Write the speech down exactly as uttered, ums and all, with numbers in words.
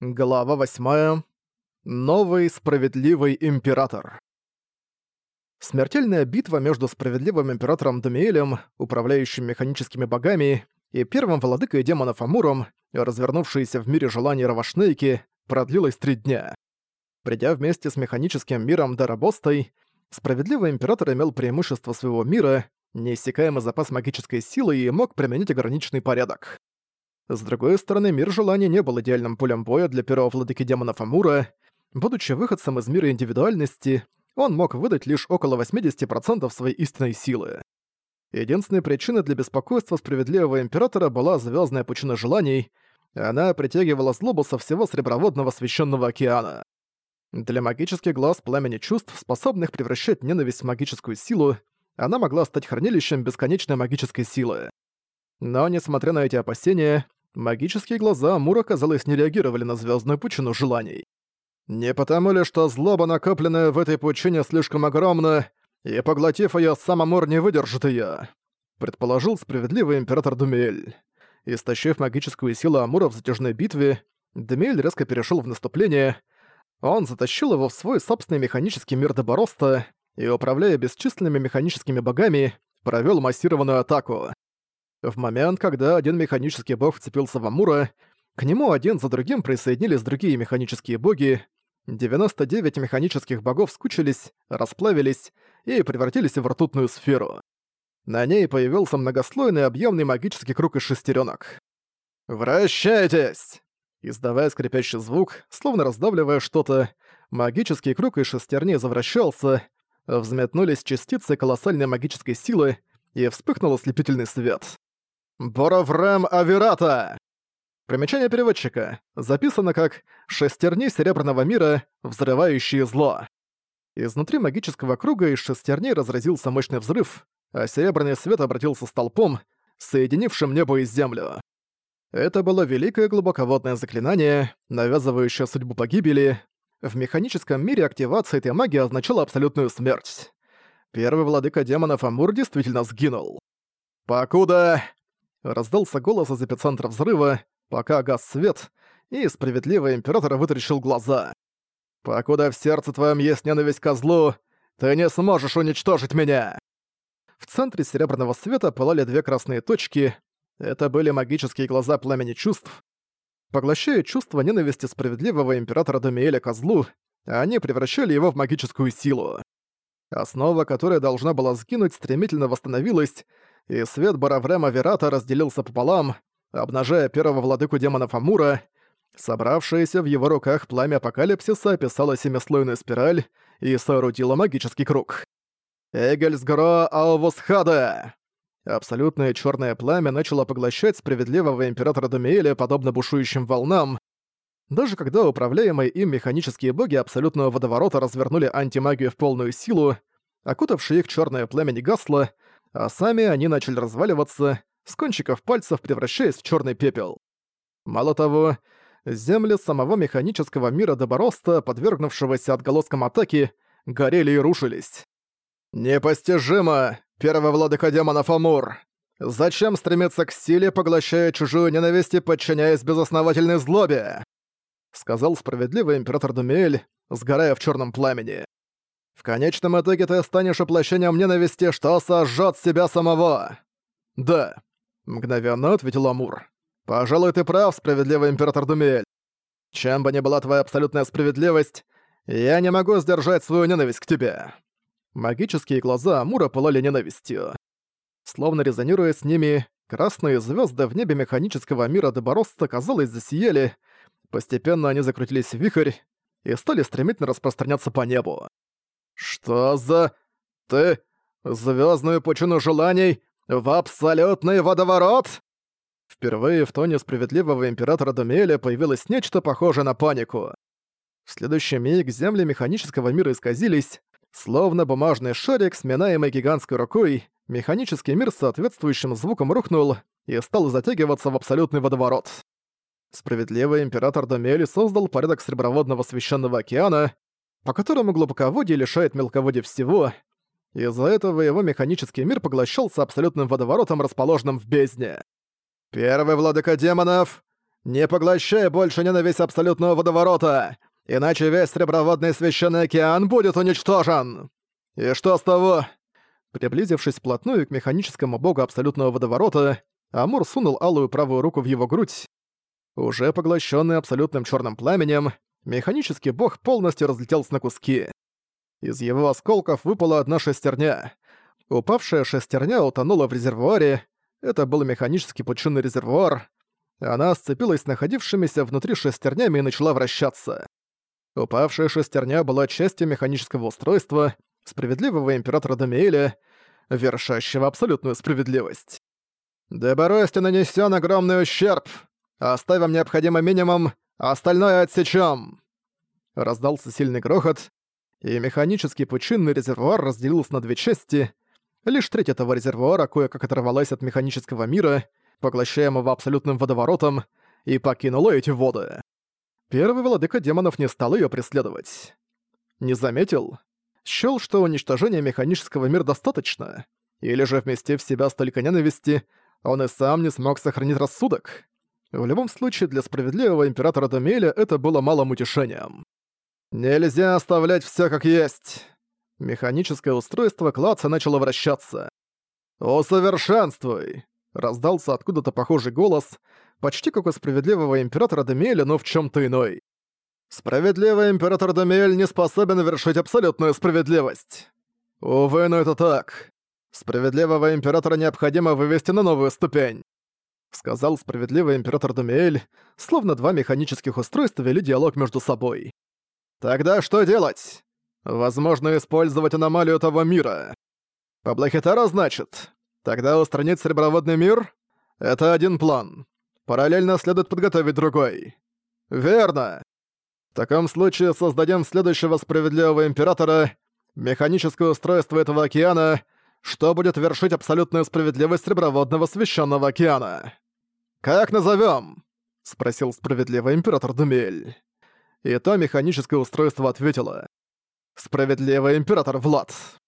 Глава восьмая. Новый справедливый император. Смертельная битва между справедливым императором Дамиэлем, управляющим механическими богами, и первым владыкой демонов Амуром, развернувшаяся в мире желаний Равашнейки, продлилась три дня. Придя вместе с механическим миром Дарабостой, справедливый император имел преимущество своего мира, неиссякаемый запас магической силы и мог применить ограниченный порядок. С другой стороны, мир желаний не был идеальным полем боя для первого владыки демонов Амура. Будучи выходцем из мира индивидуальности, он мог выдать лишь около восемьдесят процентов своей истинной силы. Единственной причиной для беспокойства справедливого императора была звездная пучина желаний. Она притягивала злобу со всего Среброводного священного океана. Для магических глаз пламени чувств, способных превращать ненависть в магическую силу, она могла стать хранилищем бесконечной магической силы. Но, несмотря на эти опасения, магические глаза Амура, казалось, не реагировали на звездную пучину желаний. Не потому ли, что злоба, накопленная в этой пучине, слишком огромна, и, поглотив её, сам Амур не выдержит её, предположил справедливый император Думиэль. Истощив магическую силу Амура в затяжной битве, Думиэль резко перешёл в наступление. Он затащил его в свой собственный механический мир Добороста и, управляя бесчисленными механическими богами, провёл массированную атаку. В момент, когда один механический бог вцепился в Амура, к нему один за другим присоединились другие механические боги. девяносто девять механических богов скучились, расплавились и превратились в ртутную сферу. На ней появился многослойный объемный магический круг из шестеренок. «Вращайтесь!» Издавая скрипящий звук, словно раздавливая что-то, магический круг из шестерней завращался, взметнулись частицы колоссальной магической силы, и вспыхнул ослепительный свет. «Бороврем Аверата!» Примечание переводчика. Записано как «шестерни Серебряного мира, взрывающие зло». Изнутри магического круга из шестерней разразился мощный взрыв, а серебряный свет обратился столпом, соединившим небо и землю. Это было великое глубоководное заклинание, навязывающее судьбу погибели. В механическом мире активация этой магии означала абсолютную смерть. Первый владыка демонов Амур действительно сгинул. «Покуда...» — раздался голос из эпицентра взрыва, пока гас свет, и справедливый император вытаращил глаза. «Покуда в сердце твоем есть ненависть к козлу, ты не сможешь уничтожить меня!» В центре серебряного света пылали две красные точки. Это были магические глаза пламени чувств. Поглощая чувство ненависти справедливого императора Дамиэля козлу, они превращали его в магическую силу. Основа, которая должна была сгинуть, стремительно восстановилась, и свет Бороврема Верата разделился пополам, обнажая первого владыку демонов Амура. Собравшееся в его руках пламя апокалипсиса описало семислойную спираль и соорудило магический круг. «Эгельсгро Аувусхада!» Абсолютное черное пламя начало поглощать справедливого императора Дамиэля подобно бушующим волнам. Даже когда управляемые им механические боги абсолютного водоворота развернули антимагию в полную силу, окутавшее их черное пламя не гасло, а сами они начали разваливаться, с кончиков пальцев превращаясь в черный пепел. Мало того, земли самого механического мира Добороста, подвергнувшегося отголоскам атаки, горели и рушились. «Непостижимо, первый владыка демонов Амур! Зачем стремиться к силе, поглощая чужую ненависть и подчиняясь безосновательной злобе?» — сказал справедливый император Думиэль, сгорая в черном пламени. «В конечном итоге ты станешь воплощением ненависти, что сожжет себя самого!» «Да», — мгновенно ответил Амур. «Пожалуй, ты прав, справедливый император Думиэль. Чем бы ни была твоя абсолютная справедливость, я не могу сдержать свою ненависть к тебе». Магические глаза Амура пылали ненавистью. Словно резонируя с ними, красные звезды в небе механического мира Добороста, казалось, засияли. Постепенно они закрутились в вихрь и стали стремительно распространяться по небу. «Что за... ты... звездную пучину желаний в абсолютный водоворот?» Впервые в тоне справедливого императора Думиэля появилось нечто похожее на панику. В следующий миг земли механического мира исказились, словно бумажный шарик, сминаемый гигантской рукой, механический мир с соответствующим звуком рухнул и стал затягиваться в абсолютный водоворот. Справедливый император Дамиэль создал порядок Среброводного священного океана, по которому глубоководье лишает мелководья всего. Из-за этого его механический мир поглощался абсолютным водоворотом, расположенным в бездне. «Первый владыка демонов, Не поглощай больше ненависть абсолютного водоворота, иначе весь среброводный священный океан будет уничтожен! И что с того?» Приблизившись вплотную к механическому богу абсолютного водоворота, Амур сунул алую правую руку в его грудь. Уже поглощенный абсолютным черным пламенем, механический бог полностью разлетелся на куски. Из его осколков выпала одна шестерня. Упавшая шестерня утонула в резервуаре. Это был механический пучинный резервуар. Она сцепилась с находившимися внутри шестернями и начала вращаться. Упавшая шестерня была частью механического устройства справедливого императора Дамиэля, вершащего абсолютную справедливость. «Деборости нанесён огромный ущерб. Оставим необходимый минимум, а остальное отсечём!» Раздался сильный грохот, и механический пучинный резервуар разделился на две части. Лишь треть этого резервуара кое-как оторвалась от механического мира, поглощаемого абсолютным водоворотом, и покинула эти воды. Первый владыка демонов не стал её преследовать. Не заметил? Счёл, что уничтожения механического мира достаточно? Или же вместив в себя столько ненависти, он и сам не смог сохранить рассудок? В любом случае, для справедливого императора Дамиэля это было малым утешением. «Нельзя оставлять всё как есть!» Механическое устройство клаца начало вращаться. «Усовершенствуй!» — раздался откуда-то похожий голос, почти как у справедливого императора Дамиэля, но в чём-то иной. «Справедливый император Дамиэль не способен вершить абсолютную справедливость!» «Увы, но это так. Справедливого императора необходимо вывести на новую ступень», — сказал справедливый император Дамиэль, словно два механических устройства вели диалог между собой. «Тогда что делать? Возможно, использовать аномалию того мира. Паблохитара, значит? Тогда устранить среброводный мир? Это один план. Параллельно следует подготовить другой. Верно. В таком случае создадим следующего справедливого императора, механическое устройство этого океана, что будет вершить абсолютную справедливость среброводного священного океана. «Как назовем?» — спросил справедливый император Дамиэль. И то механическое устройство ответило. «Справедливый император Влад».